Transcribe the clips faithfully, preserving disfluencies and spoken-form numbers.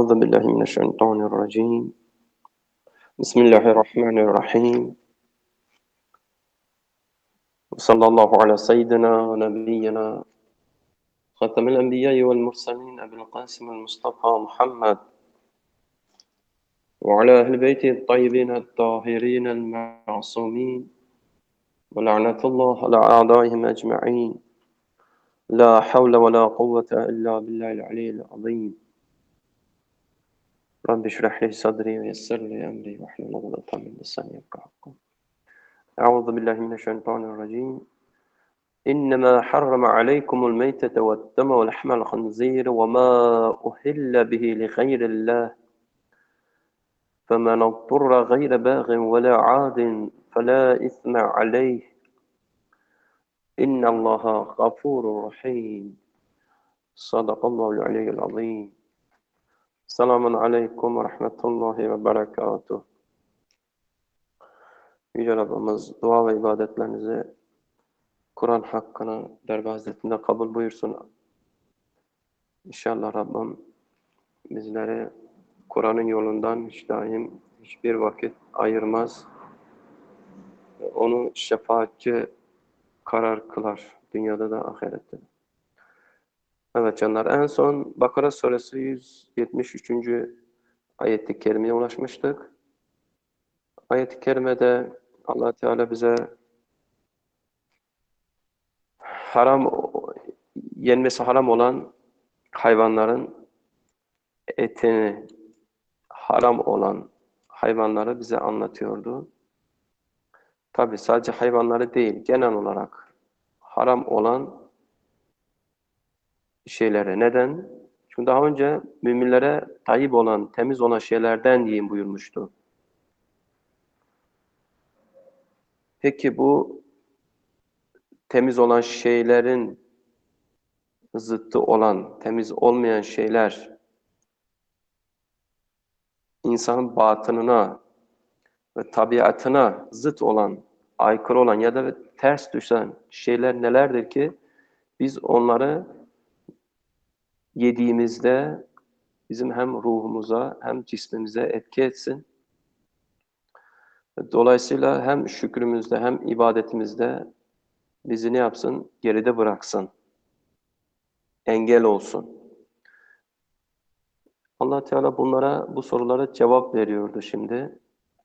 أعوذ بالله من الشيطان الرجيم بسم الله الرحمن الرحيم وصلى الله على سيدنا ونبينا خاتم الأنبياء والمرسلين أبي القاسم المصطفى محمد وعلى أهل بيته الطيبين الطاهرين المعصومين ولعنة الله على أعدائهم أجمعين لا حول ولا قوة إلا بالله العلي العظيم رب اشرح لي صدري ويسر لي أمري واحلل عقدة من لساني يفقهوا قولي أعوذ بالله من الشيطان الرجيم إنما حرم عليكم الميتة والدم ولحم الخنزير وما أهل به لغير الله فمن اضطر غير باغ ولا عاد فلا إثم عليه إن الله غفور رحيم صدق الله العلي العظيم Selamun Aleyküm ve Rahmetullahi ve Berekatuhu. Yüce Rabbimiz dua ve ibadetlerinizi Kur'an hakkına derbe hazretinde kabul buyursun. İnşallah Rabbim bizleri Kur'an'ın yolundan hiç daim hiçbir vakit ayırmaz. Onu şefaatçi karar kılar. Dünyada da ahirette de. Evet canlar, en son Bakara suresi yüz yetmiş üçüncü ayet-i kerimeye ulaşmıştık. Ayet-i kerimede Allah Teala bize haram, yenmesi haram olan hayvanların etini, haram olan hayvanları bize anlatıyordu. Tabi sadece hayvanları değil, genel olarak haram olan şeylere. Neden? Çünkü daha önce müminlere tayyip olan, temiz olan şeylerden yiyin buyurmuştu. Peki bu temiz olan şeylerin zıttı olan, temiz olmayan şeyler insanın batınına ve tabiatına zıt olan, aykırı olan ya da ters düşen şeyler nelerdir ki biz onları yediğimizde bizim hem ruhumuza hem cismimize etki etsin. Dolayısıyla hem şükrümüzde hem ibadetimizde bizi ne yapsın? Geride bıraksın. Engel olsun. Allah Teala bunlara, bu sorulara cevap veriyordu şimdi.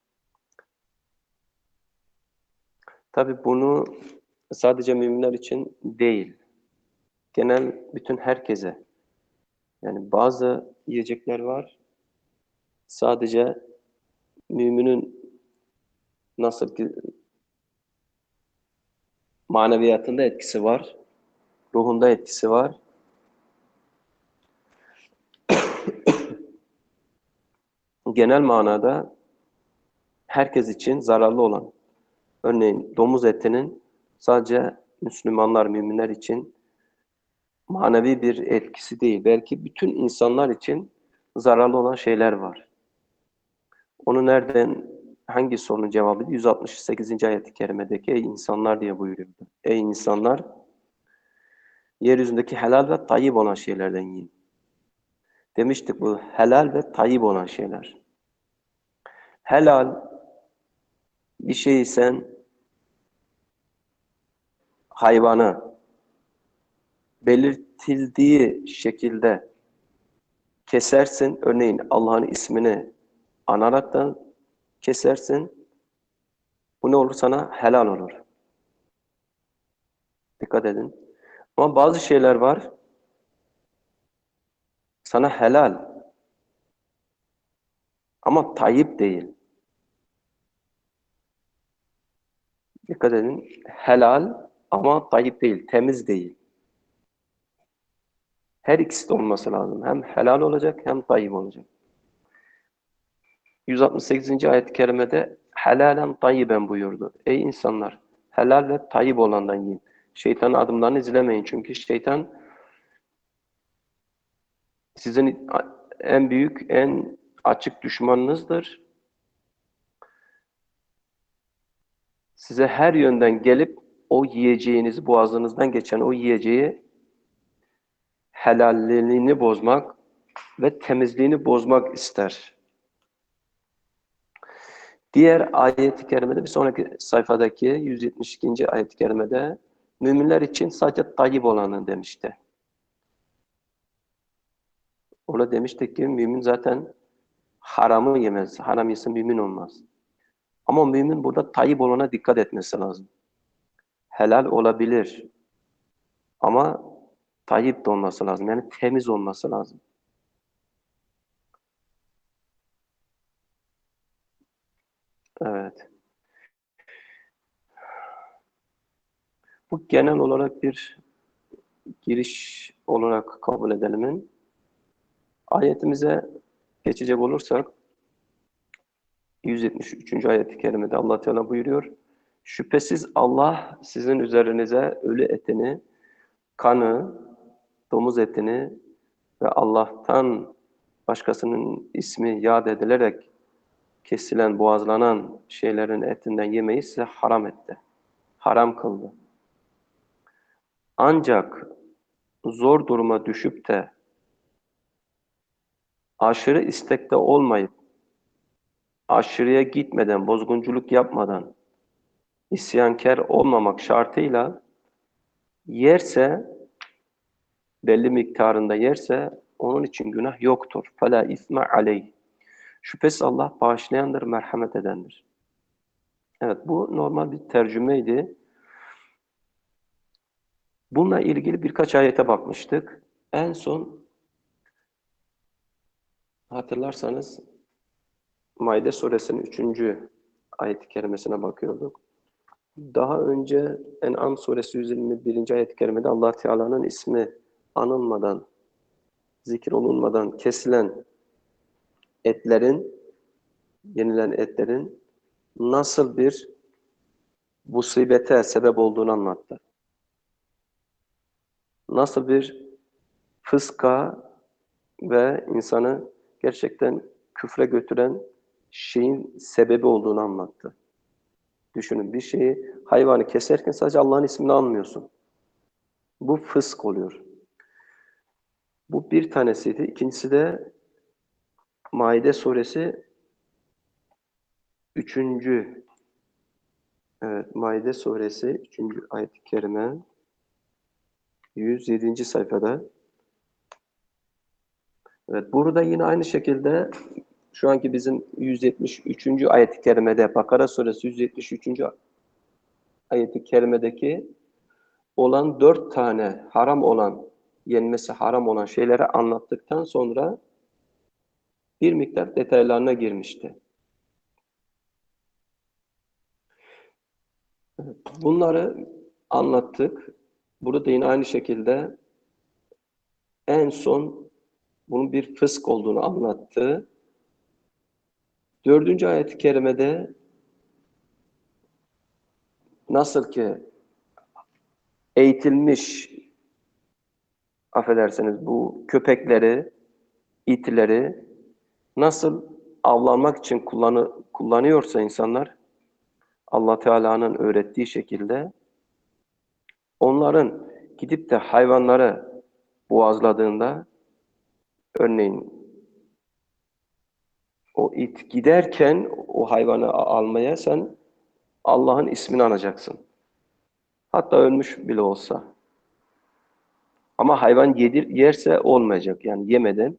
Tabi bunu sadece müminler için değil, genel bütün herkese. Yani bazı yiyecekler var, sadece müminin nasıl ki maneviyatında etkisi var, ruhunda etkisi var. Genel manada herkes için zararlı olan, örneğin domuz etinin sadece Müslümanlar, müminler için manevi bir etkisi değil, belki bütün insanlar için zararlı olan şeyler var. Onu nereden, hangi sorunun cevabı? yüz altmış sekizinci ayet-i kerimedeki ey insanlar diye buyuruyordu. Ey insanlar, yeryüzündeki helal ve tayyip olan şeylerden yiyin. Demiştik bu helal ve tayyip olan şeyler. Helal bir şeyi sen hayvanı belirtildiği şekilde kesersin. Örneğin Allah'ın ismini anaraktan kesersin. Bu ne olur? Sana helal olur. Dikkat edin. Ama bazı şeyler var sana helal ama tayyip değil. Dikkat edin. Helal ama tayyip değil. Temiz değil. Her ikisi de olması lazım. Hem helal olacak hem tayyip olacak. yüz altmış sekizinci ayet-i kerimede helalen tayyiben buyurdu. Ey insanlar, helal ve tayyip olandan yiyin. Şeytanın adımlarını izlemeyin. Çünkü şeytan sizin en büyük, en açık düşmanınızdır. Size her yönden gelip o yiyeceğinizi, boğazınızdan geçen o yiyeceği helalliğini bozmak, ve temizliğini bozmak ister. Diğer ayet-i kerimede, bir sonraki sayfadaki yüz yetmiş ikinci ayet-i kerimede müminler için sadece tayyib olanı demişti. Ona demiştik ki mümin zaten haramı yemez. Haram yese mümin olmaz. Ama mümin burada tayyib olana dikkat etmesi lazım. Helal olabilir. Ama tayyib de olması lazım. Yani temiz olması lazım. Evet. Bu genel olarak bir giriş olarak kabul edelim. Ayetimize geçecek olursak yüz yetmiş üçüncü ayet-i kerimede Allah Teala buyuruyor. Şüphesiz Allah sizin üzerinize ölü etini, kanı, domuz etini ve Allah'tan başkasının ismi yad edilerek kesilen, boğazlanan şeylerin etinden yemeyi size haram etti. Haram kıldı. Ancak zor duruma düşüp de aşırı istekte olmayıp, aşırıya gitmeden, bozgunculuk yapmadan, isyankar olmamak şartıyla yerse, belli miktarında yerse onun için günah yoktur. فَلَا اِثْمَ عَلَيْهِ. Şüphesiz Allah bağışlayandır, merhamet edendir. Evet, bu normal bir tercümeydi. Bununla ilgili birkaç ayete bakmıştık. En son hatırlarsanız Maide suresinin üçüncü ayet-i kerimesine bakıyorduk. Daha önce En'am suresi yüz yirmi birinci ayet-i kerimede Allah Teala'nın ismi anılmadan, zikir olunmadan kesilen etlerin, yenilen etlerin nasıl bir musibete sebep olduğunu anlattı. Nasıl bir fıska ve insanı gerçekten küfre götüren şeyin sebebi olduğunu anlattı. Düşünün, bir şeyi, hayvanı keserken sadece Allah'ın ismini anmıyorsun. Bu fısk oluyor. Bu bir tanesiydi. İkincisi de Maide suresi üçüncü. Evet, Maide suresi üçüncü ayet-i kerime yüz yedinci sayfada. Evet, burada yine aynı şekilde şu anki bizim yüz yetmiş üçüncü ayet-i kerimede, Bakara suresi yüz yetmiş üçüncü ayet-i kerimedeki olan dört tane haram olan, yenmesi haram olan şeyleri anlattıktan sonra bir miktar detaylarına girmişti. Bunları anlattık. Burada da yine aynı şekilde en son bunun bir fısk olduğunu anlattı. Dördüncü ayet-i kerimede nasıl ki eğitilmiş, affedersiniz, bu köpekleri, itleri nasıl avlanmak için kullanı, kullanıyorsa insanlar, Allah Teala'nın öğrettiği şekilde onların gidip de hayvanları boğazladığında, örneğin o it giderken o hayvanı almaya sen Allah'ın ismini anacaksın. Hatta ölmüş bile olsa. Ama hayvan yedir, yerse olmayacak. Yani yemeden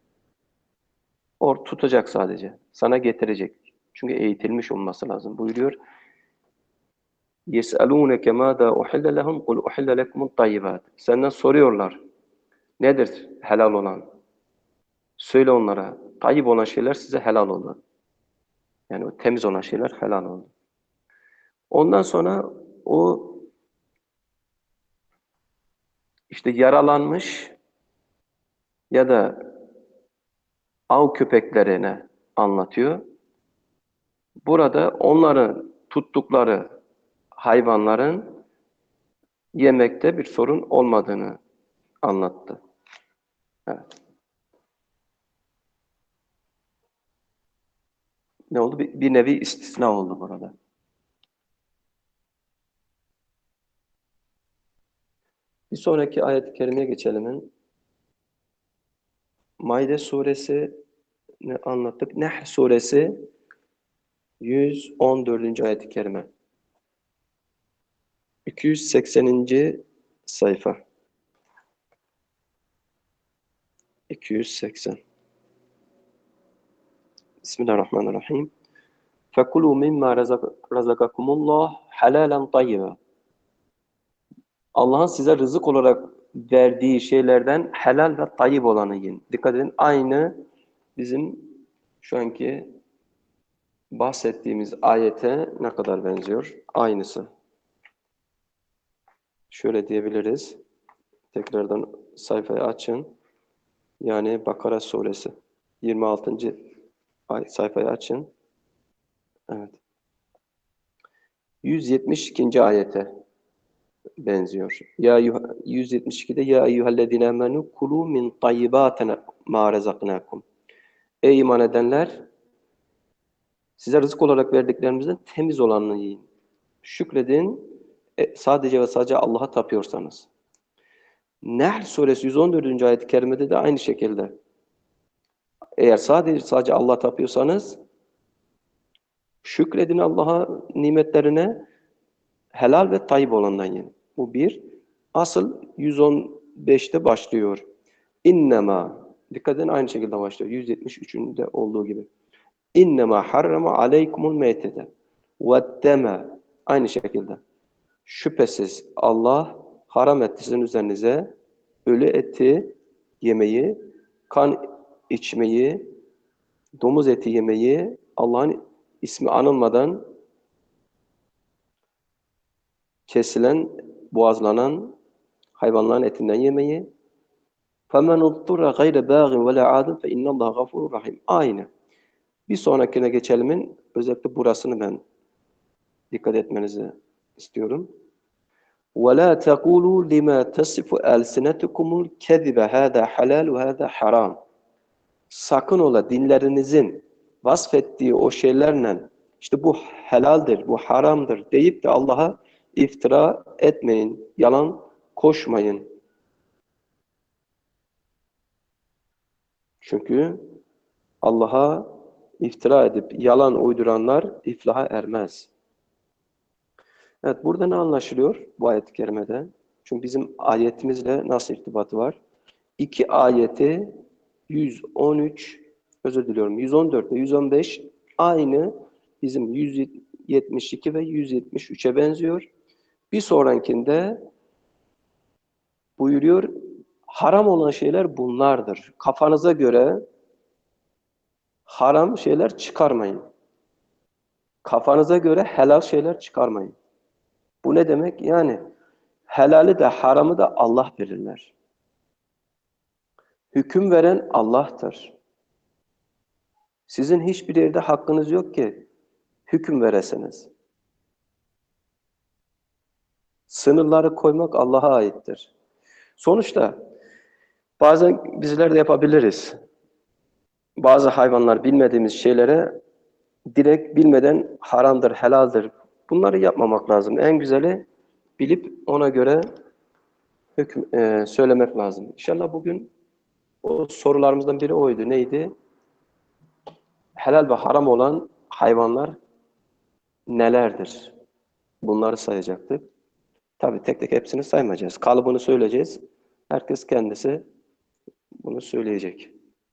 or tutacak sadece. Sana getirecek. Çünkü eğitilmiş olması lazım. Buyuruyor. يَسْأَلُونَكَ مَاذَا اُحِلَّ لَهُمْ قُلْ اُحِلَّ لَكُمُ الطَّيِّبَاتِ. Senden soruyorlar. Nedir helal olan? Söyle onlara. Tayyip olan şeyler size helal oldu. Yani o temiz olan şeyler helal oldu. Ondan sonra o işte yaralanmış ya da av köpeklerine anlatıyor. Burada onların tuttukları hayvanların yemekte bir sorun olmadığını anlattı. Evet. Ne oldu? Bir, bir nevi istisna oldu burada. Bir sonraki ayet-i kerimeye geçelim. Maide suresi ne anlattık? Nehl suresi yüz on dördüncü ayet-i kerime. iki yüz sekseninci sayfa. iki yüz seksen. Bismillahirrahmanirrahim. فَكُلُوا مِمَّا رَزَقَكُمُ اللّٰهُ حَلَالًا طَيِّبًا. Allah'ın size rızık olarak verdiği şeylerden helal ve tayyib olanı yiyin. Dikkat edin, aynı bizim şu anki bahsettiğimiz ayete ne kadar benziyor? Aynısı. Şöyle diyebiliriz. Tekrardan sayfayı açın. Yani Bakara suresi. yirmi altıncı ay sayfayı açın. Evet. yüz yetmiş ikinci ayete benziyor. Ya yüz yetmiş ikide ya eyyühellezine amenu kulu min tayyibatin ma razaknakum. Ey iman edenler, size rızık olarak verdiklerimizden temiz olanını yiyin. Şükredin, e, sadece ve sadece Allah'a tapıyorsanız. Nehl suresi yüz on dördüncü ayet-i kerimede de aynı şekilde. Eğer sadece sadece Allah'a tapıyorsanız, şükredin Allah'a nimetlerine, helal ve tayyib olandan yiyin. Bu bir. Asıl yüz on beşte başlıyor. İnnemâ, dikkat edin aynı şekilde başlıyor. yüz yetmiş üçünde olduğu gibi. İnnemâ harrama aleykumul meytete veddeme. Aynı şekilde. Şüphesiz Allah haram etti sizin üzerinize ölü eti yemeyi, kan içmeyi, domuz eti yemeyi, Allah'ın ismi anılmadan kesilen, boğazlanan hayvanların etinden yemeyi. فَمَنْ اُضْطُرَ غَيْرَ بَاغٍ وَلَا عَادٍ فَاِنَّ اللّٰهَ غَفُورٌ رَحِيمٌ. Aynı. Bir sonrakine geçelimin özellikle burasını ben dikkat etmenizi istiyorum. وَلَا تَقُولُوا لِمَا تَصِفُ أَلْسِنَتُكُمُ الْكَذِبَ هَذَا حَلَالُ وَهَذَا حَرَامٌ. Sakın ola dinlerinizin vasfettiği o şeylerle işte bu helaldir, bu haramdır deyip de Allah'a iftira etmeyin, yalan koşmayın. Çünkü Allah'a iftira edip yalan uyduranlar iflaha ermez. Evet, burada ne anlaşılıyor bu ayet-i kerimede? Çünkü bizim ayetimizle nasıl irtibatı var? İki ayeti yüz on üç, özür diliyorum, yüz on dört ve yüz on beş aynı bizim yüz yetmiş iki ve yüz yetmiş üçe benziyor. Bir sonrakinde buyuruyor, haram olan şeyler bunlardır. Kafanıza göre haram şeyler çıkarmayın. Kafanıza göre helal şeyler çıkarmayın. Bu ne demek? Yani helali de haramı da Allah belirler. Hüküm veren Allah'tır. Sizin hiçbir yerde hakkınız yok ki hüküm veresiniz. Sınırları koymak Allah'a aittir. Sonuçta bazen bizler de yapabiliriz. Bazı hayvanlar bilmediğimiz şeylere direkt bilmeden haramdır, helaldir. Bunları yapmamak lazım. En güzeli bilip ona göre hüküm e, söylemek lazım. İnşallah bugün o sorularımızdan biri oydu. Neydi? Helal ve haram olan hayvanlar nelerdir? Bunları sayacaktık. Tabii tek tek hepsini saymayacağız. Kalıbını söyleyeceğiz. Herkes kendisi bunu söyleyecek.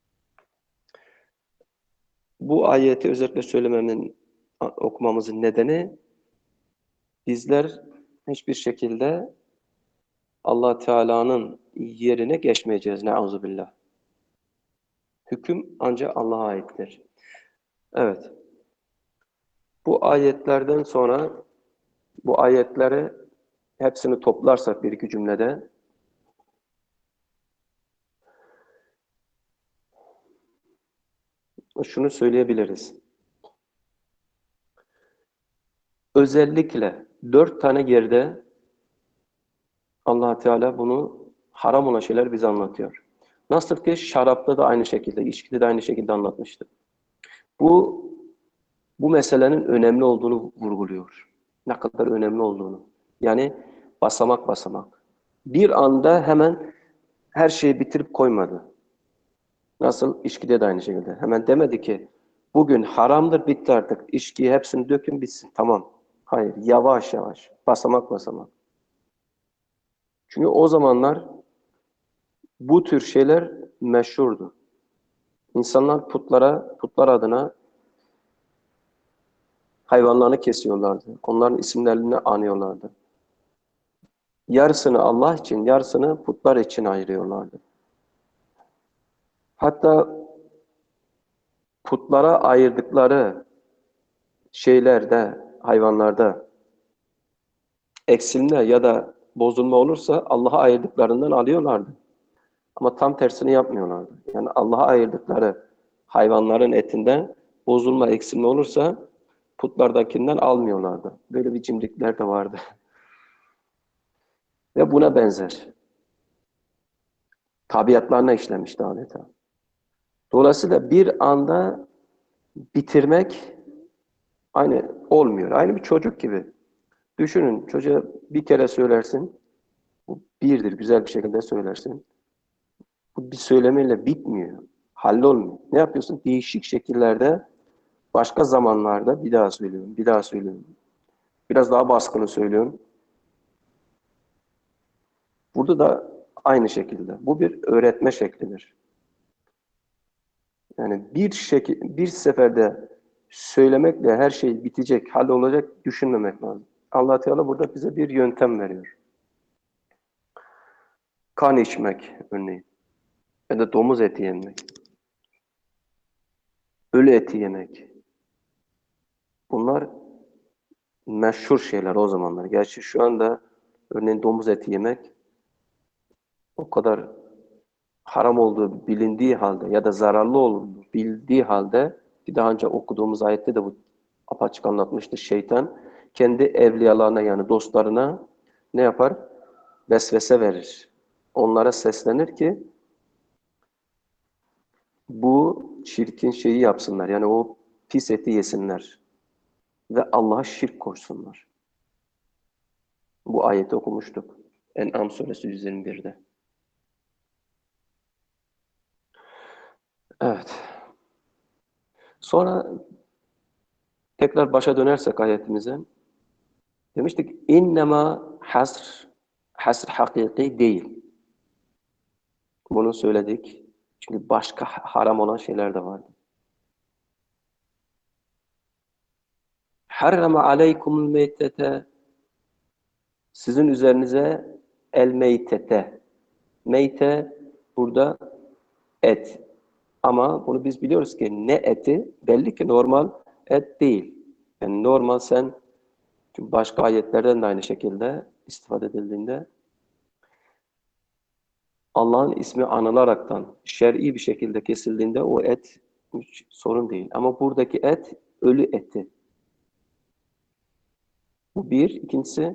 Bu ayeti özellikle söylememin, okumamızın nedeni bizler hiçbir şekilde Allah Teala'nın yerine geçmeyeceğiz. Neuzubillah. Hüküm ancak Allah'a aittir. Evet. Bu ayetlerden sonra bu ayetleri hepsini toplarsak bir iki cümlede şunu söyleyebiliriz. Özellikle dört tane yerde Allah Teala bunu haram olan şeyler bize anlatıyor. Nasıl ki şarapta da aynı şekilde, içkide de aynı şekilde anlatmıştı. Bu bu meselenin önemli olduğunu vurguluyor. Ne kadar önemli olduğunu. Yani basamak basamak. Bir anda hemen her şeyi bitirip koymadı. Nasıl? İçkide de aynı şekilde. Hemen demedi ki bugün haramdır, bitti artık. İçkiyi hepsini dökün bitsin. Tamam. Hayır. Yavaş yavaş. Basamak basamak. Çünkü o zamanlar bu tür şeyler meşhurdu. İnsanlar putlara, putlar adına hayvanlarını kesiyorlardı. Onların isimlerini anıyorlardı. Yarısını Allah için, yarısını putlar için ayırıyorlardı. Hatta putlara ayırdıkları şeylerde, hayvanlarda eksilme ya da bozulma olursa Allah'a ayırdıklarından alıyorlardı. Ama tam tersini yapmıyorlardı. Yani Allah'a ayırdıkları hayvanların etinden bozulma, eksilme olursa putlardakinden almıyorlardı. Böyle bir cimrikler de vardı. Ve buna benzer. Tabiatlarına işlemişti adeta. Dolayısıyla bir anda bitirmek aynı olmuyor. Aynı bir çocuk gibi. Düşünün, çocuğa bir kere söylersin, bu birdir, güzel bir şekilde söylersin. Bu bir söylemeyle bitmiyor, hallolmuyor. Ne yapıyorsun? Değişik şekillerde, başka zamanlarda bir daha söylüyorum, bir daha söylüyorum. Biraz daha baskılı söylüyorum. Burada da aynı şekilde. Bu bir öğretme şeklidir. Yani bir şekil, bir seferde söylemekle her şey bitecek, hallolacak düşünmemek lazım. Allah Teala burada bize bir yöntem veriyor. Kan içmek örneğin ya da domuz eti yemek, ölü eti yemek. Bunlar meşhur şeyler o zamanlar. Gerçi şu anda örneğin domuz eti yemek o kadar haram olduğu bilindiği halde ya da zararlı olduğu bildiği halde ki daha önce okuduğumuz ayette de bu apaçık anlatmıştı. Şeytan kendi evliyalarına yani dostlarına ne yapar? Vesvese verir. Onlara seslenir ki bu çirkin şeyi yapsınlar. Yani o pis eti yesinler ve Allah'a şirk koşsunlar. Bu ayeti okumuştuk. En'am suresi yüz yirmi birde. Evet. Sonra tekrar başa dönersek ayetimize demiştik innema hasr hasr hakiki değil. Bunu söyledik. Çünkü başka haram olan şeyler de vardı. Harrama aleykumul meytete sizin üzerinize el meytete. Meyte burada et. Ama bunu biz biliyoruz ki ne eti? Belli ki normal et değil. Yani normal sen başka ayetlerden de aynı şekilde istifade edildiğinde Allah'ın ismi anılaraktan şer'i bir şekilde kesildiğinde o et hiç sorun değil. Ama buradaki et ölü eti. Bu bir. İkincisi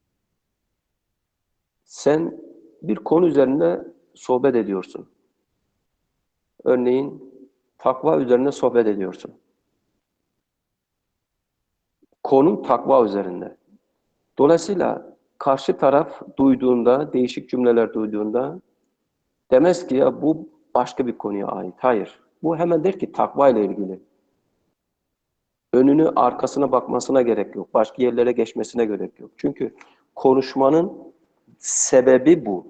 sen bir konu üzerinde sohbet ediyorsun. Örneğin takva üzerine sohbet ediyorsun. Konu takva üzerinde. Dolayısıyla karşı taraf duyduğunda, değişik cümleler duyduğunda demez ki ya bu başka bir konuya ait. Hayır. Bu hemen der ki takva ile ilgili. Önünü arkasına bakmasına gerek yok. Başka yerlere geçmesine gerek yok. Çünkü konuşmanın sebebi bu.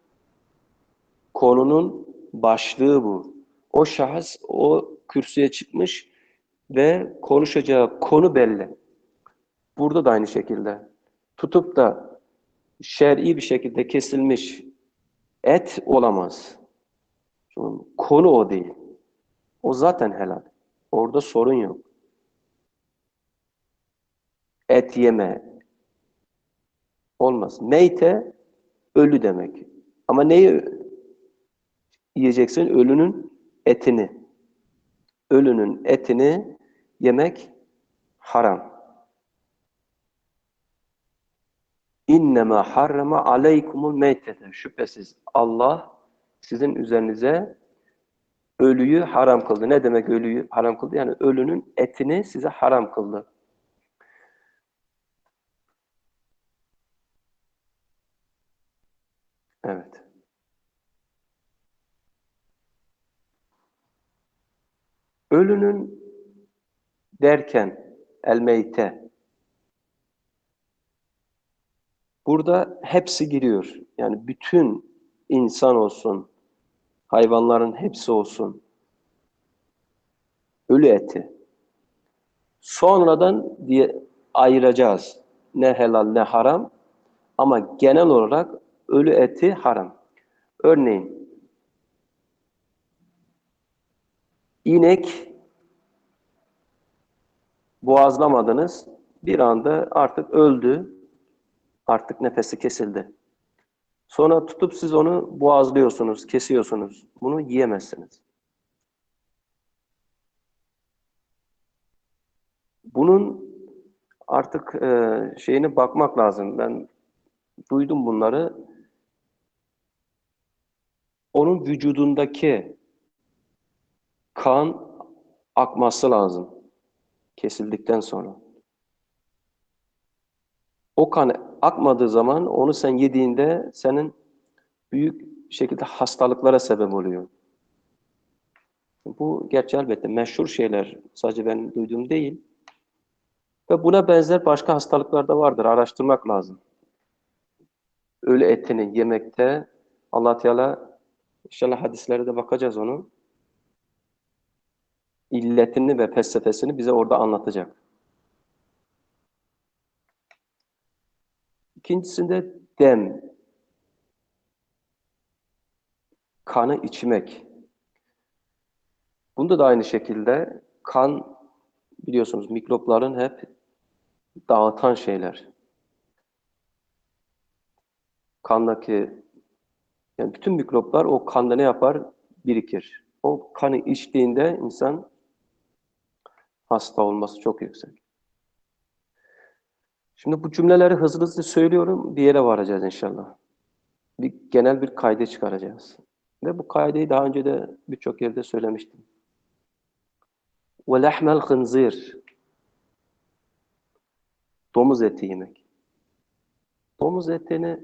Konunun başlığı bu. O şahıs o kürsüye çıkmış ve konuşacağı konu belli. Burada da aynı şekilde. Tutup da şer'i bir şekilde kesilmiş et olamaz. Çünkü konu o değil. O zaten helal. Orada sorun yok. Et yeme olmaz. Meyte ölü demek. Ama neyi yiyeceksin? Ölünün etini. Ölünün etini yemek haram. İnnemâ harrama aleykumul meytete. Şüphesiz Allah sizin üzerinize ölüyü haram kıldı. Ne demek ölüyü haram kıldı? Yani ölünün etini size haram kıldı. Evet. Ölünün derken el-meyte, burada hepsi giriyor. Yani bütün insan olsun, hayvanların hepsi olsun. Ölü eti. Sonradan diye ayıracağız. Ne helal ne haram. Ama genel olarak ölü eti haram. Örneğin inek boğazlamadınız. Bir anda artık öldü. Artık nefesi kesildi. Sonra tutup siz onu boğazlıyorsunuz, kesiyorsunuz. Bunu yiyemezsiniz. Bunun artık e, şeyine bakmak lazım. Ben duydum bunları. Onun vücudundaki kan akması lazım kesildikten sonra. O kan akmadığı zaman onu sen yediğinde senin büyük şekilde hastalıklara sebep oluyor. Bu gerçi elbette meşhur şeyler, sadece ben duyduğum değil. Ve buna benzer başka hastalıklar da vardır, araştırmak lazım. Ölü etini yemekte Allah Teala, inşallah hadislere de bakacağız onun, illetini ve felsefesini bize orada anlatacak. İkincisinde dem, kanı içmek. Bunda da aynı şekilde kan, biliyorsunuz mikropların hep dağıtan şeyler. Kandaki, yani bütün mikroplar o kanda ne yapar? Birikir. O kanı içtiğinde insan hasta olması çok yüksek. Şimdi bu cümleleri hızlı hızlı söylüyorum, bir yere varacağız inşallah. Bir genel bir kaydı çıkaracağız. Ve bu kaydı daha önce de birçok yerde söylemiştim. وَلَحْمَ الْخِنْزِيرِ, domuz eti yemek. Domuz etini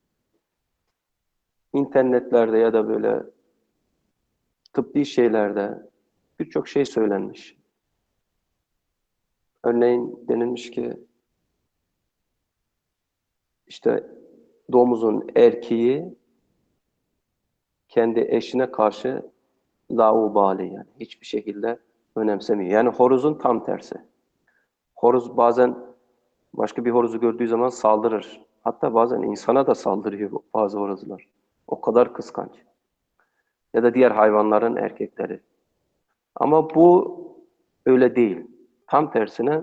internetlerde ya da böyle tıbbi şeylerde birçok şey söylenmiş. Örneğin denilmiş ki işte domuzun erkeği kendi eşine karşı laubali, yani hiçbir şekilde önemsemiyor. Yani horozun tam tersi. Horoz bazen başka bir horozu gördüğü zaman saldırır. Hatta bazen insana da saldırıyor bazı horozlar. O kadar kıskanç. Ya da diğer hayvanların erkekleri. Ama bu öyle değil. Tam tersine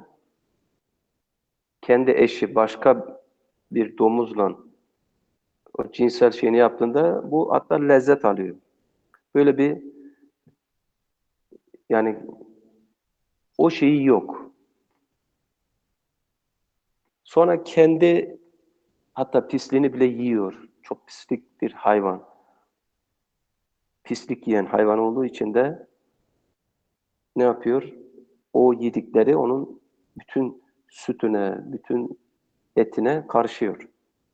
kendi eşi başka bir domuzla o cinsel şeyini yaptığında bu hatta lezzet alıyor. Böyle bir, yani o şeyi yok. Sonra kendi hatta pisliğini bile yiyor. Çok pislik bir hayvan. Pislik yiyen hayvan olduğu için de ne yapıyor? O yedikleri onun bütün sütüne, bütün etine karışıyor.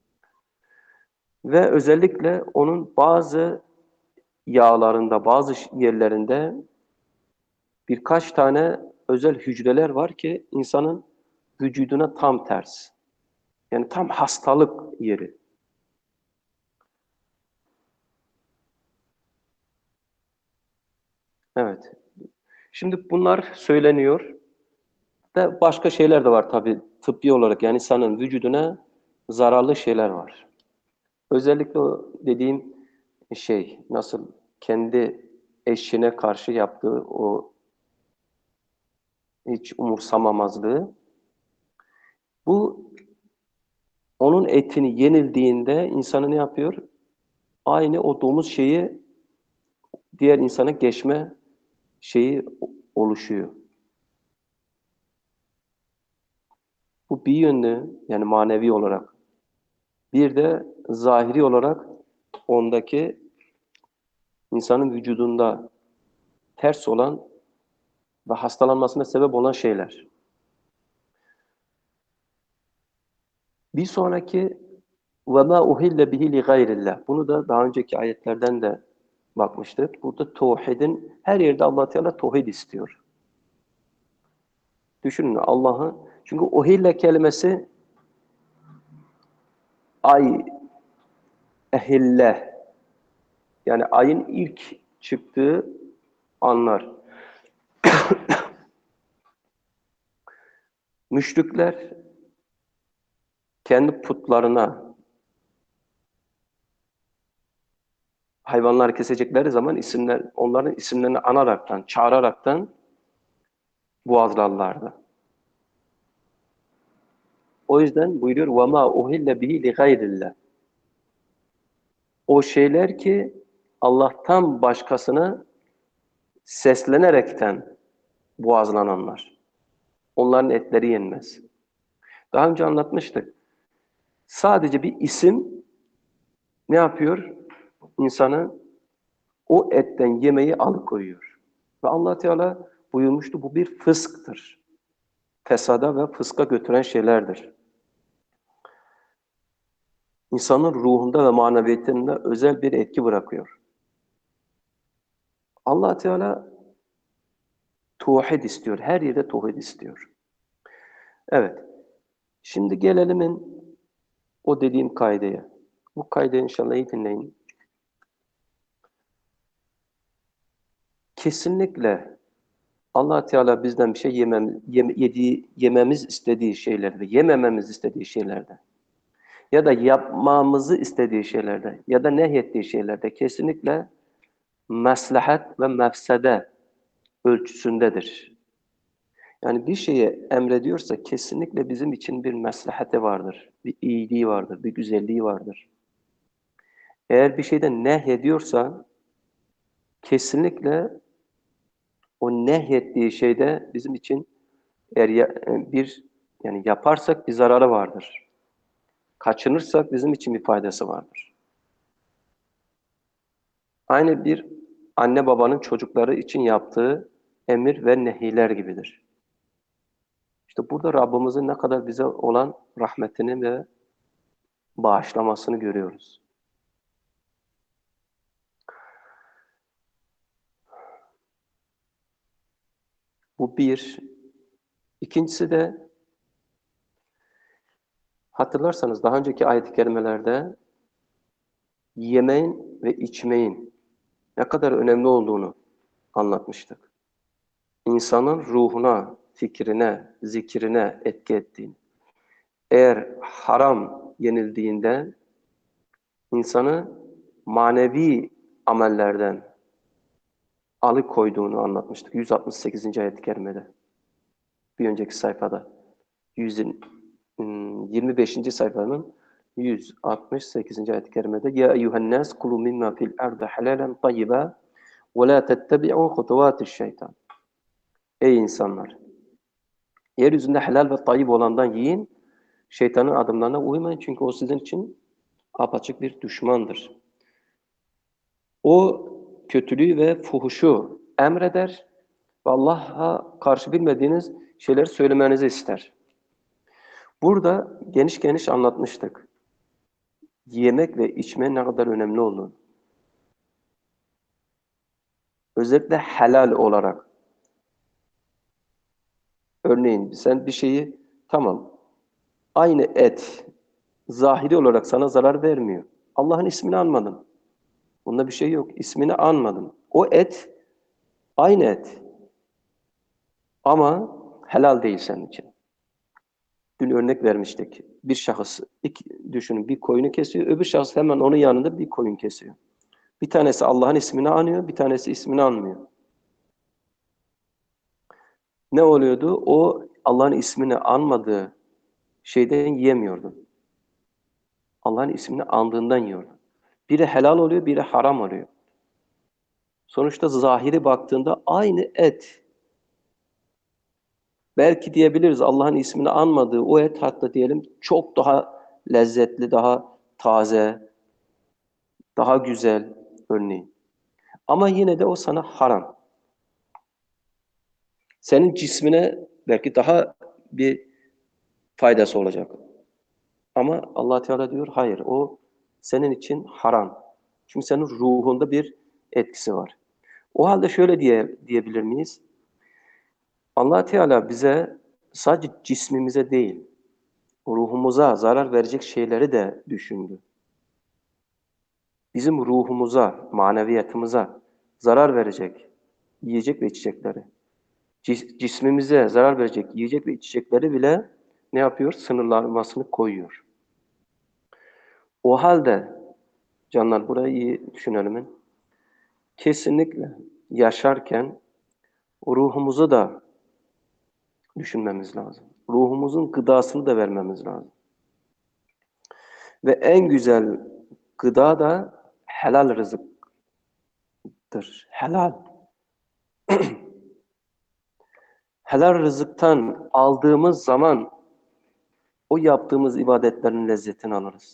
Ve özellikle onun bazı yağlarında, bazı yerlerinde birkaç tane özel hücreler var ki insanın vücuduna tam ters. Yani tam hastalık yeri. Evet. Şimdi bunlar söyleniyor. Da başka şeyler de var tabii tıbbi olarak. Yani insanın vücuduna zararlı şeyler var. Özellikle o dediğim şey, nasıl kendi eşine karşı yaptığı o hiç umursamamazlığı, bu onun etini yenildiğinde insanı ne yapıyor? Aynı o domuz şeyi diğer insana geçme şeyi oluşuyor. Bu bir yönlü, yani manevi olarak. Bir de zahiri olarak ondaki insanın vücudunda ters olan ve hastalanmasına sebep olan şeyler. Bir sonraki وَمَا اُهِلَّ بِهِ لِغَيْرِ. Bunu da daha önceki ayetlerden de bakmıştık. Burada tevhidin, her yerde Allah Teala tevhid istiyor. Düşünün Allah'ı. Çünkü uhille kelimesi ay, ehille. Yani ayın ilk çıktığı anlar. Müşrikler kendi putlarına hayvanlar kesecekleri zaman isimler, onların isimlerini anaraktan, çağıraraktan boğazlarlardı. O yüzden buyuruyor وَمَا اُهِلَّ بِهِ لِغَيْرِ اللّٰهِ. O şeyler ki Allah'tan başkasına seslenerekten boğazlananlar. Onların etleri yenmez. Daha önce anlatmıştık. Sadece bir isim ne yapıyor? İnsanı o etten yemeği alıkoyuyor. Ve Allah Teala buyurmuştu bu bir fısktır. Fesada ve fıska götüren şeylerdir. İnsanın ruhunda ve maneviyatında özel bir etki bırakıyor. Allah Teala tevhid istiyor. Her yerde tevhid istiyor. Evet. Şimdi gelelim o dediğim kaideye. Bu kaideyi inşallah iyi dinleyin. Kesinlikle Allah Teala bizden bir şey yemem, yeme, yediği, yememiz istediği şeylerde, yemememiz istediği şeylerde ya da yapmamızı istediği şeylerde ya da nehyettiği şeylerde kesinlikle maslahat ve mefsede ölçüsündedir. Yani bir şeye emrediyorsa kesinlikle bizim için bir maslahati vardır, bir iyiliği vardır, bir güzelliği vardır. Eğer bir şeyden nehyediyorsa kesinlikle o nehyettiği şeyde bizim için eğer ya, bir yani yaparsak bir zararı vardır. Kaçınırsak bizim için bir faydası vardır. Aynı bir anne babanın çocukları için yaptığı emir ve nehiler gibidir. İşte burada Rabbimizin ne kadar bize olan rahmetini ve bağışlamasını görüyoruz. Bu bir. İkincisi de hatırlarsanız daha önceki ayet-i kerimelerde yemeğin ve içmeyin ne kadar önemli olduğunu anlatmıştık. İnsanın ruhuna, fikrine, zikrine etki ettiğini. Eğer haram yenildiğinde insanı manevi amellerden alıkoyduğunu anlatmıştık. yüz altmış sekizinci ayet-i kerimede. Bir önceki sayfada. yirmi beşinci sayfanın yüz altmış sekizinci ayet-i kerimede Ya eyyühen nas kulu mimma fil ardı halalen tayyiba ve la tettebi'u hutuvatiş şeytan. Ey insanlar! Yeryüzünde helal ve tayyib olandan yiyin, şeytanın adımlarına uymayın çünkü o sizin için apaçık bir düşmandır. O kötülüğü ve fuhuşu emreder ve Allah'a karşı bilmediğiniz şeyleri söylemenizi ister. Burada geniş geniş anlatmıştık. Yemek ve içme ne kadar önemli olduğunu. Özellikle helal olarak. Örneğin sen bir şeyi tamam aynı et zahiri olarak sana zarar vermiyor. Allah'ın ismini anmadın. Bunda bir şey yok. İsmini anmadın. O et aynı et. Ama helal değil senin için. Dün örnek vermiştik. Bir şahıs, iki, düşünün bir koyunu kesiyor, öbür şahıs hemen onun yanında bir koyun kesiyor. Bir tanesi Allah'ın ismini anıyor, bir tanesi ismini anmıyor. Ne oluyordu? O Allah'ın ismini anmadığı şeyden yiyemiyordu. Allah'ın ismini andığından yiyordu. Biri helal oluyor, biri haram oluyor. Sonuçta zahiri baktığında aynı et. Belki diyebiliriz Allah'ın ismini anmadığı o et hatta diyelim çok daha lezzetli, daha taze, daha güzel örneğin. Ama yine de o sana haram. Senin cismine belki daha bir faydası olacak. Ama Allah Teala diyor hayır o senin için haram. Çünkü senin ruhunda bir etkisi var. O halde şöyle diye diyebilir miyiz? Allah Teala bize sadece cismimize değil, ruhumuza zarar verecek şeyleri de düşündü. Bizim ruhumuza, maneviyatımıza zarar verecek yiyecek ve içecekleri, cis- cismimize zarar verecek yiyecek ve içecekleri bile ne yapıyor? Sınırlamasını koyuyor. O halde canlar, burayı iyi düşünelim. Kesinlikle yaşarken ruhumuzu da düşünmemiz lazım. Ruhumuzun gıdasını da vermemiz lazım. Ve en güzel gıda da helal rızıktır. Helal. Helal rızıktan aldığımız zaman o yaptığımız ibadetlerin lezzetini alırız.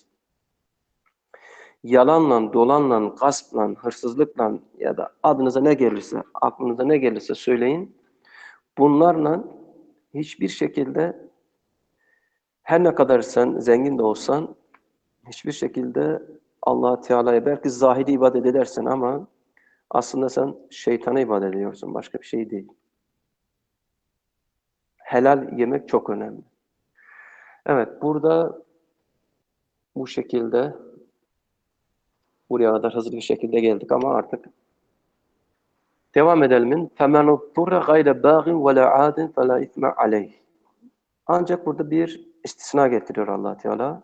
Yalanla, dolanla, gaspla, hırsızlıkla ya da adınıza ne gelirse, aklınıza ne gelirse söyleyin. Bunlarla hiçbir şekilde, her ne kadar sen zengin de olsan, hiçbir şekilde Allah Teala'ya belki zahiri ibadet edersin ama aslında sen şeytana ibadet ediyorsun. Başka bir şey değil. Helal yemek çok önemli. Evet, burada bu şekilde buraya kadar hızlı bir şekilde geldik ama artık devam edelim. فَمَنْ اضْطُرَّ غَيْرَ بَاغٍ وَلَا عَادٍ فَلَا اِثْمَ عَلَيْهِ. Ancak burada bir istisna getiriyor Allah Teala.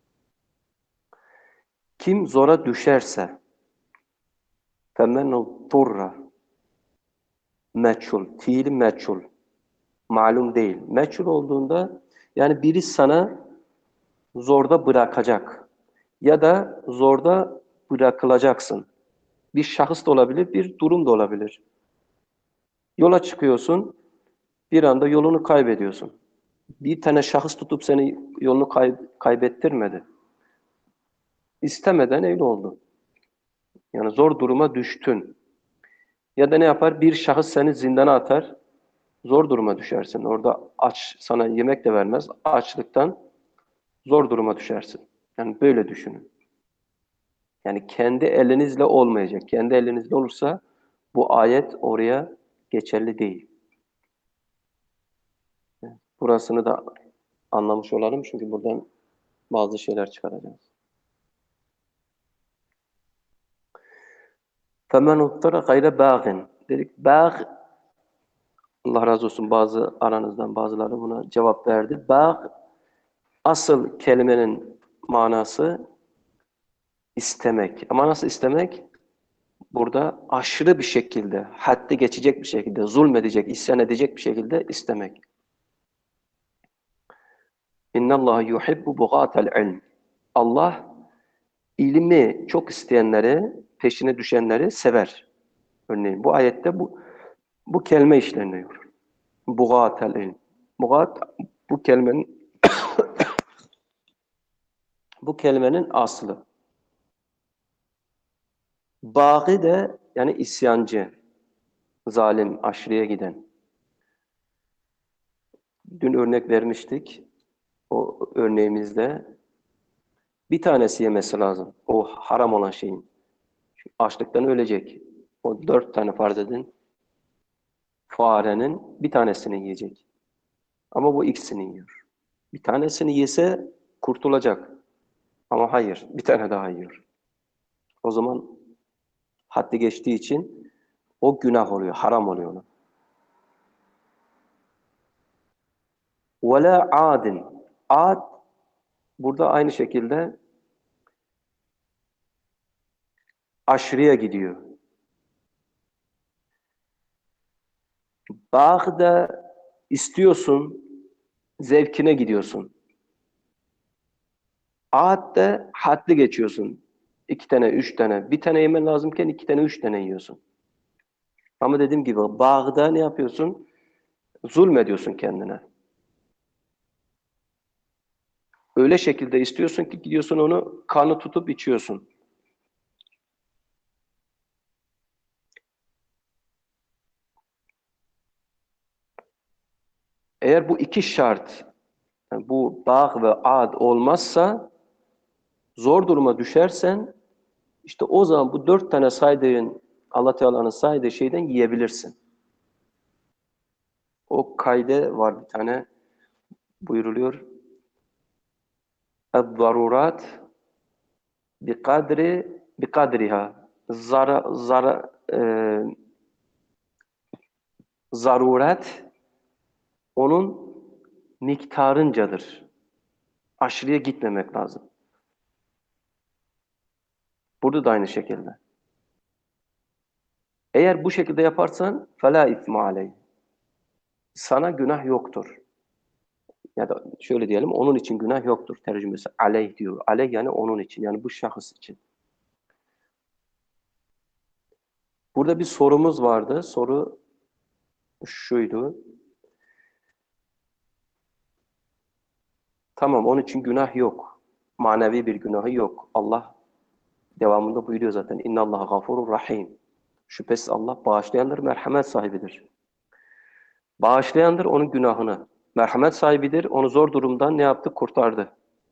Kim zora düşerse, فَمَنْ اضْطُرَّ meçhul, fiili meçhul, malum değil. Meçhul olduğunda yani biri sana zorda bırakacak ya da zorda bırakılacaksın. Bir şahıs da olabilir, bir durum da olabilir. Yola çıkıyorsun, bir anda yolunu kaybediyorsun. Bir tane şahıs tutup seni yolunu kay kaybettirmedi. İstemeden öyle oldu. Yani zor duruma düştün. Ya da ne yapar? Bir şahıs seni zindana atar, zor duruma düşersin. Orada aç, sana yemek de vermez. Açlıktan zor duruma düşersin. Yani böyle düşünün. Yani kendi elinizle olmayacak. Kendi elinizle olursa bu ayet oraya geçerli değil. Burasını da anlamış olalım çünkü buradan bazı şeyler çıkaracağız. فَمَنْ اُطَّرَ غَيْرَ بَاغٍ dedik. Bağ, Allah razı olsun, bazı aranızdan bazıları buna cevap verdi. Bağ, asıl kelimenin manası istemek. Ama nasıl istemek? Burada aşırı bir şekilde, haddi geçecek bir şekilde, zulmedecek, isyan edecek bir şekilde istemek. اِنَّ اللّٰهَ يُحِبُّ بُغَاتَ الْعِلْمِ. Allah ilmi çok isteyenleri, peşine düşenleri sever. Örneğin bu ayette bu bu kelime işleniyor. Bugatel ilm. Bugat bu kelimenin bu kelimenin aslı. Bâgî de yani isyancı, zalim, aşırıya giden. Dün örnek vermiştik. O örneğimizde bir tanesi yemesi lazım. O haram olan şeyin. Çünkü açlıktan ölecek. O dört tane farz edin. Farenin bir tanesini yiyecek. Ama bu ikisini yiyor. Bir tanesini yese kurtulacak. Ama hayır, bir tane daha yiyor. O zaman haddi geçtiği için o günah oluyor, haram oluyor ona. وَلَا عَادٍ. Ad, burada aynı şekilde aşırıya gidiyor. Bağda istiyorsun, zevkine gidiyorsun. Ad'de haddi geçiyorsun. İki tane, üç tane. Bir tane yemen lazımken iki tane, üç tane yiyorsun. Ama dediğim gibi bağda ne yapıyorsun? Zulmediyorsun kendine. Öyle şekilde istiyorsun ki gidiyorsun onu kanı tutup içiyorsun. Eğer bu iki şart, yani bu bağ ve ad olmazsa, zor duruma düşersen, işte o zaman bu dört tane saydığın, Allah Teala'nın saydığı şeyden yiyebilirsin. O kaide var bir tane. Buyuruluyor. اَذْضَرُورَاتِ بِقَدْرِ بِقَدْرِهَا Zara, zara, e, zaruret onun miktarıncadır. Aşırıya gitmemek lazım. Burada da aynı şekilde. Eğer bu şekilde yaparsan فَلَا اِثْمَ عَلَيْهِ Sana günah yoktur. Ya da şöyle diyelim, onun için günah yoktur tercümesi. Aleyh diyor. Aleyh yani onun için, yani bu şahıs için. Burada bir sorumuz vardı. Soru şuydu. Tamam, onun için günah yok. Manevi bir günahı yok. Allah devamında buyuruyor zaten. İnna Allah gafurur rahim. Şüphesiz Allah bağışlayandır, merhamet sahibidir. Bağışlayandır onun günahını. Merhamet sahibidir. Onu zor durumdan ne yaptı? Kurtardı.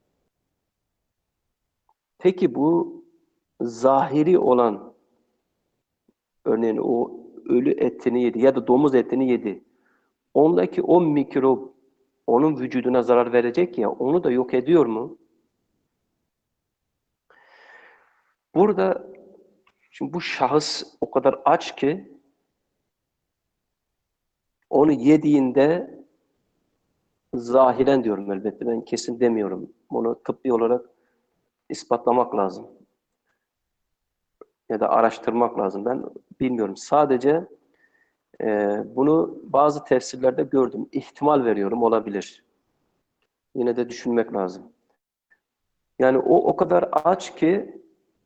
Peki bu zahiri olan, örneğin o ölü etini yedi ya da domuz etini yedi. Ondaki o mikrop onun vücuduna zarar verecek ya, onu da yok ediyor mu? Burada şimdi bu şahıs o kadar aç ki onu yediğinde zahiren diyorum elbette, ben kesin demiyorum. Bunu tıbbi olarak ispatlamak lazım. Ya da araştırmak lazım. Ben bilmiyorum. Sadece e, bunu bazı tefsirlerde gördüm. İhtimal veriyorum, olabilir. Yine de düşünmek lazım. Yani o o kadar aç ki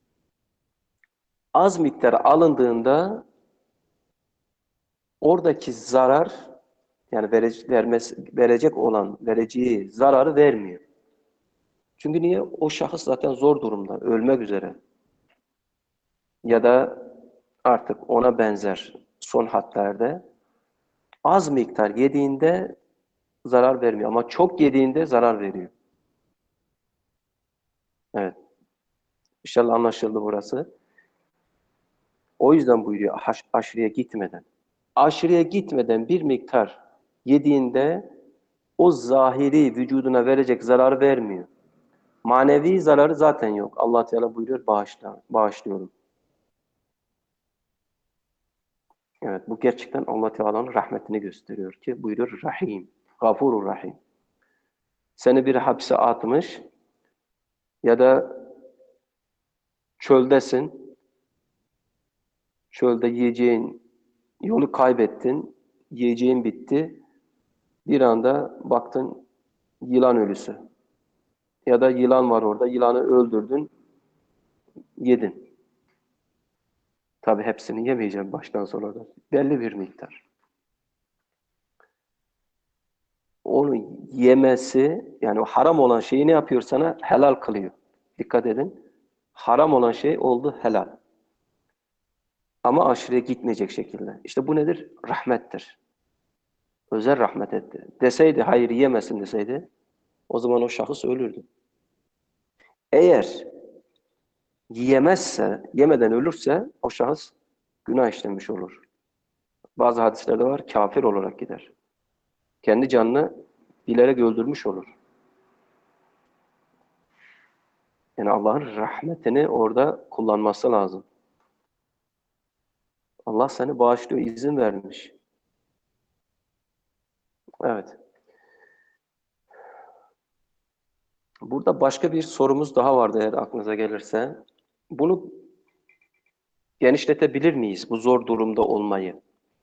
az miktar alındığında oradaki zarar, yani verecek, vermesi, verecek olan, vereceği zararı vermiyor. Çünkü niye? O şahıs zaten zor durumda, ölmek üzere. Ya da artık ona benzer son hatlerde az miktar yediğinde zarar vermiyor. Ama çok yediğinde zarar veriyor. Evet. İnşallah anlaşıldı burası. O yüzden buyuruyor aş aşırıya gitmeden. Aşırıya gitmeden bir miktar yediğinde o zahiri vücuduna verecek zararı vermiyor. Manevi zararı zaten yok. Allah Teala buyuruyor bağışla, bağışlıyorum. Evet, bu gerçekten Allah Teala'nın rahmetini gösteriyor ki buyuruyor Rahim, Gafurur Rahim. Seni bir hapse atmış ya da çöldesin, çölde yiyeceğin yolu kaybettin, yiyeceğin bitti. Bir anda baktın yılan ölüsü. Ya da yılan var orada, yılanı öldürdün, yedin. Tabii hepsini yemeyeceğim baştan sona da. Belli bir miktar. Onu yemesi, yani o haram olan şeyi ne yapıyor sana? Helal kılıyor. Dikkat edin. Haram olan şey oldu helal. Ama aşırıya gitmeyecek şekilde. İşte bu nedir? Rahmettir. Özel rahmet etti. Deseydi, hayır yemesin deseydi, o zaman o şahıs ölürdü. Eğer yiyemezse, yemeden ölürse o şahıs günah işlemiş olur. Bazı hadislerde var, kafir olarak gider. Kendi canını bilerek öldürmüş olur. Yani Allah'ın rahmetini orada kullanması lazım. Allah seni bağışlıyor, izin vermiş. Evet. Burada başka bir sorumuz daha vardı eğer aklınıza gelirse. Bunu genişletebilir miyiz, bu zor durumda olmayı?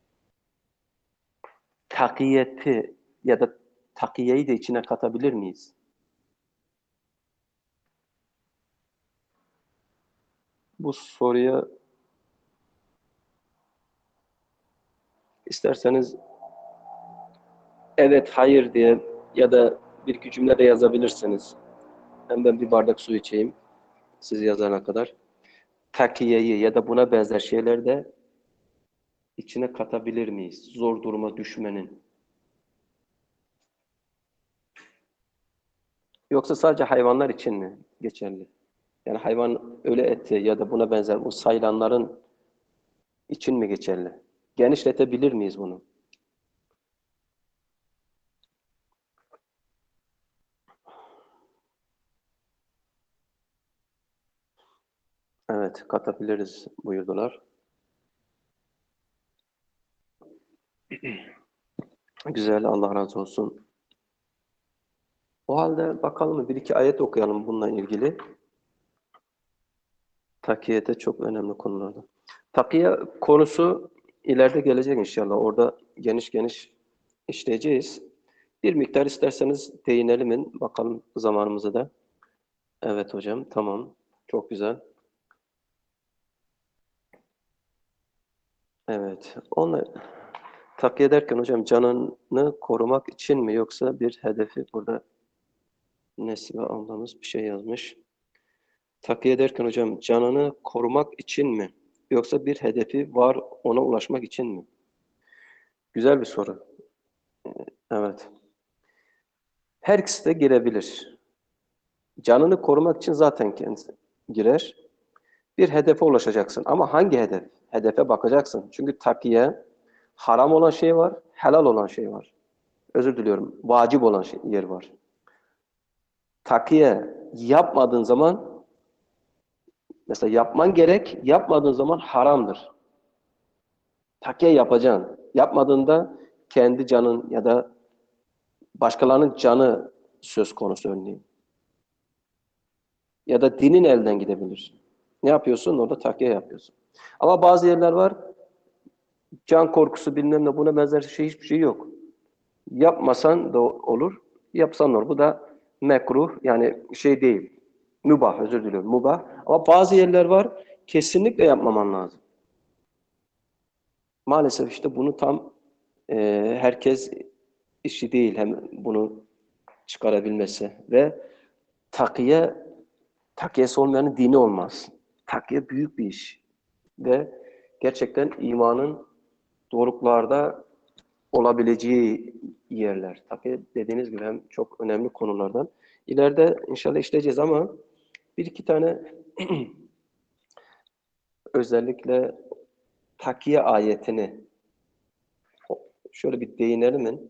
Takiyeti ya da takiyeyi de içine katabilir miyiz? Bu soruya isterseniz evet, hayır diye ya da bir iki cümle de yazabilirsiniz. Hem ben bir bardak su içeyim siz yazana kadar. Takiyeyi ya da buna benzer şeyler de içine katabilir miyiz? Zor duruma düşmenin. Yoksa sadece hayvanlar için mi geçerli? Yani hayvan ölü eti ya da buna benzer o sayılanların için mi geçerli? Genişletebilir miyiz bunu? Evet, katabiliriz buyurdular. Güzel, Allah razı olsun. O halde bakalım bir iki ayet okuyalım bununla ilgili. Takiyete çok önemli konularda. Takiye konusu ileride gelecek inşallah. Orada geniş geniş işleyeceğiz. Bir miktar isterseniz değinelim in, bakalım zamanımızı da. Evet hocam, tamam. Çok güzel. Evet. Onunla takiye ederken hocam canını korumak için mi yoksa bir hedefi burada Nesibe ablamız bir şey yazmış. Takiye ederken hocam canını korumak için mi yoksa bir hedefi var ona ulaşmak için mi? Güzel bir soru. Evet. Her ikisi de girebilir. Canını korumak için zaten kendisi girer. Bir hedefe ulaşacaksın. Ama hangi hedef? Hedefe bakacaksın. Çünkü takiye haram olan şey var, helal olan şey var. Özür diliyorum. Vacip olan şey, yer var. Takiye yapmadığın zaman mesela yapman gerek, yapmadığın zaman haramdır. Takiye yapacaksın. Yapmadığında kendi canın ya da başkalarının canı söz konusu örneğin. Ya da dinin elden gidebilir. Ne yapıyorsun? Orada takiye yapıyorsun. Ama bazı yerler var, can korkusu bilmem ne buna benzer şey hiçbir şey yok. Yapmasan da olur, yapsan da olur. Bu da mekruh yani şey değil. Mübah, özür diliyorum, mübah. Ama bazı yerler var, kesinlikle yapmaman lazım. Maalesef işte bunu tam e, herkes işi değil hem bunu çıkarabilmesi ve takiye takiyesi olmayanın dini olmaz. Takiye büyük bir iş ve gerçekten imanın doruklarda olabileceği yerler. Takiye dediğiniz gibi hem çok önemli konulardan. İleride inşallah işleyeceğiz ama bir iki tane özellikle takiye ayetini şöyle bir değinelim.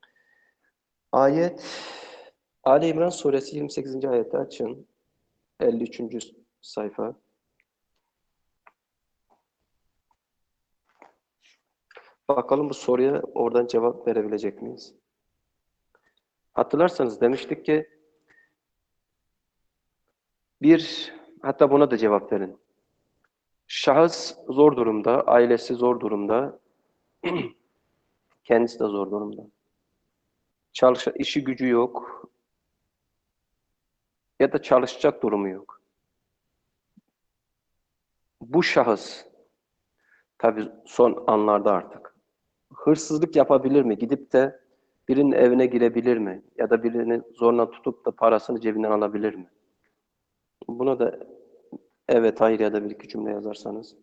Ayet Ali İmran suresi yirmi sekizinci ayeti açın. elli üçüncü sayfa. Bakalım bu soruya oradan cevap verebilecek miyiz? Hatırlarsanız demiştik ki bir, hatta buna da cevap verin. Şahıs zor durumda, ailesi zor durumda, kendisi de zor durumda. Çalış, işi gücü yok ya da çalışacak durumu yok. Bu şahıs, tabii son anlarda artık, hırsızlık yapabilir mi? Gidip de birinin evine girebilir mi? Ya da birini zorla tutup da parasını cebinden alabilir mi? Buna da evet, hayır ya da bir iki cümle yazarsanız.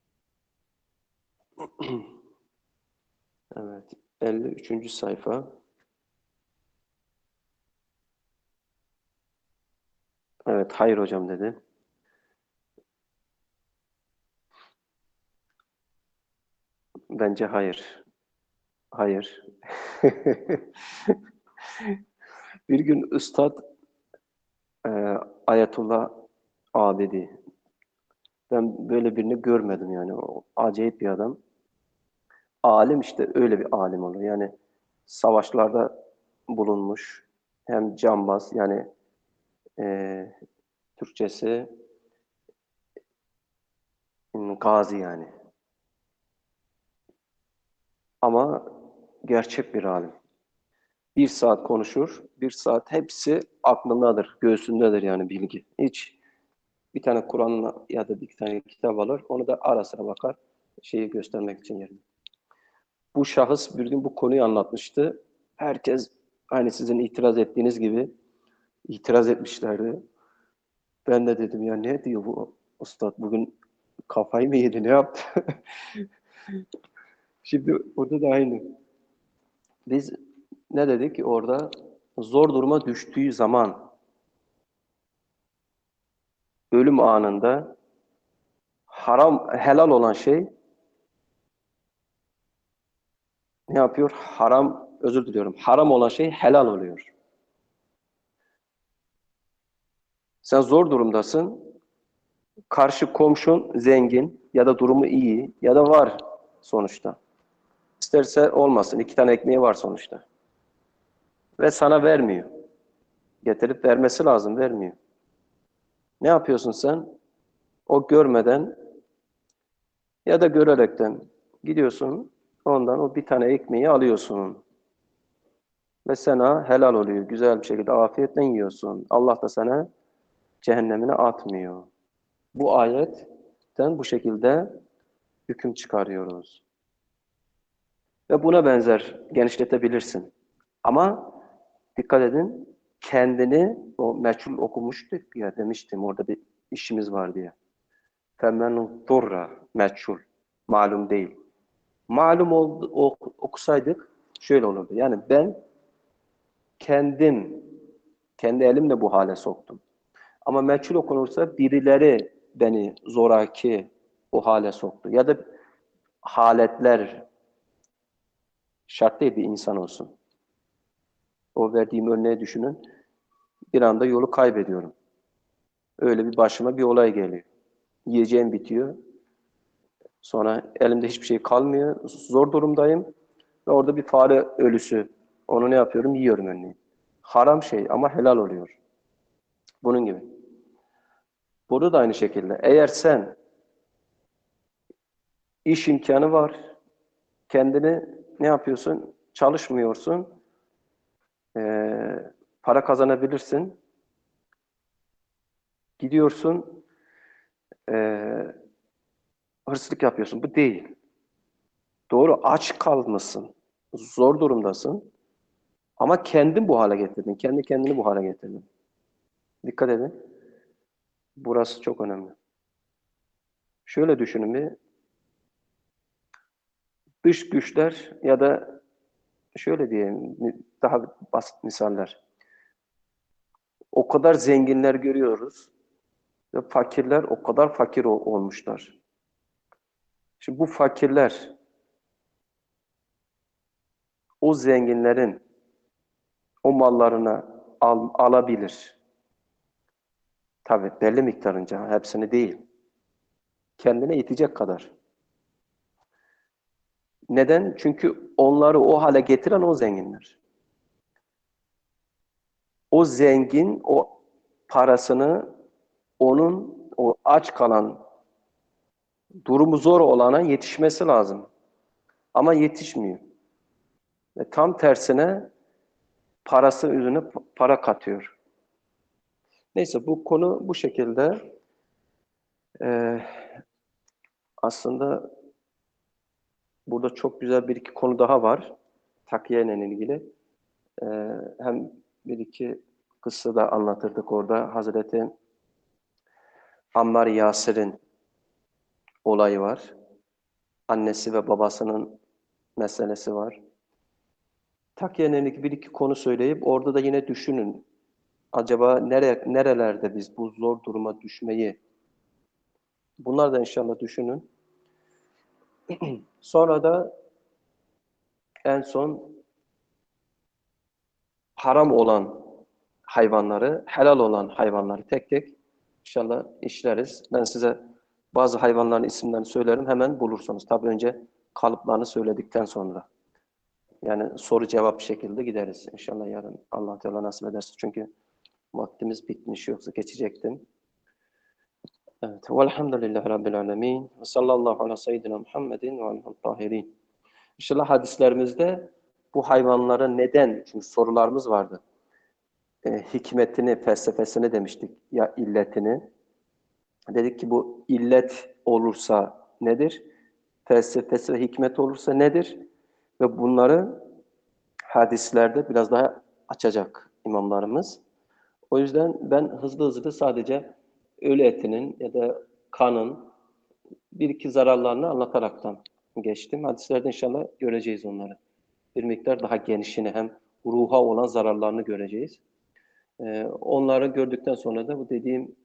Evet, elli üçüncü sayfa. Evet, hayır hocam dedi. Bence hayır. Hayır. Bir gün Üstad e, Ayetullah Abidi. Ben böyle birini görmedim yani. O acayip bir adam. Alim işte öyle bir alim olur. Yani savaşlarda bulunmuş. Hem cambaz yani e, Türkçesi hmm, gazi yani. Ama gerçek bir alim. Bir saat konuşur, bir saat hepsi aklındadır, göğsündedir yani bilgi. Hiç bir tane Kur'an'la ya da bir tane kitap alır, onu da ara sıra bakar, şeyi göstermek için yerine. Bu şahıs bir gün bu konuyu anlatmıştı. Herkes aynı sizin itiraz ettiğiniz gibi itiraz etmişlerdi. Ben de dedim ya ne diyor bu ustad bugün kafayı mı yedi ne yaptı? Şimdi burada da aynı. Biz ne dedik orada? Zor duruma düştüğü zaman ölüm anında haram, helal olan şey ne yapıyor? Haram, özür diliyorum. Haram olan şey helal oluyor. Sen zor durumdasın. Karşı komşun zengin ya da durumu iyi ya da var sonuçta. İsterse olmasın. İki tane ekmeği var sonuçta. Ve sana vermiyor. Getirip vermesi lazım, vermiyor. Ne yapıyorsun sen? O görmeden ya da görerekten gidiyorsun, ondan o bir tane ekmeği alıyorsun. Ve sana helal oluyor. Güzel bir şekilde afiyetle yiyorsun. Allah da sana cehennemine atmıyor. Bu ayetten bu şekilde hüküm çıkarıyoruz. Ve buna benzer genişletebilirsin. Ama dikkat edin, kendini, o meçhul okumuştuk ya, demiştim orada bir işimiz var diye. فَمَنْ ضُرَّ meçhul, malum değil. Malum oldu, okusaydık şöyle olurdu. Yani ben kendim, kendi elimle bu hale soktum. Ama meçhul okunursa birileri beni zoraki o hale soktu. Ya da haletler, şart değil bir insan olsun. O verdiğim örneği düşünün. Bir anda yolu kaybediyorum. Öyle bir başıma bir olay geliyor. Yiyeceğim bitiyor. Sonra elimde hiçbir şey kalmıyor. Zor durumdayım. Ve orada bir fare ölüsü. Onu ne yapıyorum? Yiyorum örneğin. Haram şey ama helal oluyor. Bunun gibi. Burada da aynı şekilde. Eğer sen iş imkanı var, kendini ne yapıyorsun? Çalışmıyorsun, ee, para kazanabilirsin. Gidiyorsun, ee, hırsızlık yapıyorsun. Bu değil. Doğru, aç kalmışsın. Zor durumdasın. Ama kendin bu hale getirdin. Kendi kendini bu hale getirdin. Dikkat edin. Burası çok önemli. Şöyle düşünün bir. Dış güçler ya da şöyle diyeyim, daha basit misaller. O kadar zenginler görüyoruz ve fakirler o kadar fakir olmuşlar. Şimdi bu fakirler o zenginlerin o mallarını al, alabilir. Tabii belli miktarınca, hepsini değil. Kendine yetecek kadar. Neden? Çünkü onları o hale getiren o zenginler. O zengin o parasını onun o aç kalan, durumu zor olana yetişmesi lazım. Ama yetişmiyor. Ve tam tersine parası üzerine para katıyor. Neyse bu konu bu şekilde. Ee, aslında burada çok güzel bir iki konu daha var. Takiyeyle ilgili. Ee, hem bir iki kıssa da anlatırdık orada. Hazreti Ammar Yasir'in olayı var. Annesi ve babasının meselesi var. Takiyeyle ilgili bir iki konu söyleyip orada da yine düşünün. Acaba nere, nerelerde biz bu zor duruma düşmeyi, bunlar da inşallah düşünün. Sonra da en son haram olan hayvanları, helal olan hayvanları tek tek inşallah işleriz. Ben size bazı hayvanların isimlerini söylerim, hemen bulursunuz. Tabii önce kalıplarını söyledikten sonra. Yani soru cevap şekilde gideriz inşallah yarın. Allah Teala nasip ederse. Çünkü vaktimiz bitmiş, yoksa geçecektim. Evet. Velhamdülillahi Rabbil alemin. Ve sallallahu ala seyyidina Muhammedin ve aleyhi tahirin. İnşallah hadislerimizde bu hayvanlara neden, çünkü sorularımız vardı. E, hikmetini, felsefesini demiştik ya illetini. Dedik ki bu illet olursa nedir? Felsefesi ve hikmet olursa nedir? Ve bunları hadislerde biraz daha açacak imamlarımız. O yüzden ben hızlı hızlı sadece ölü etinin ya da kanın bir iki zararlarını anlataraktan geçtim. Hadislerde inşallah göreceğiz onları. Bir miktar daha genişini, hem ruha olan zararlarını göreceğiz. Ee, onları gördükten sonra da bu dediğim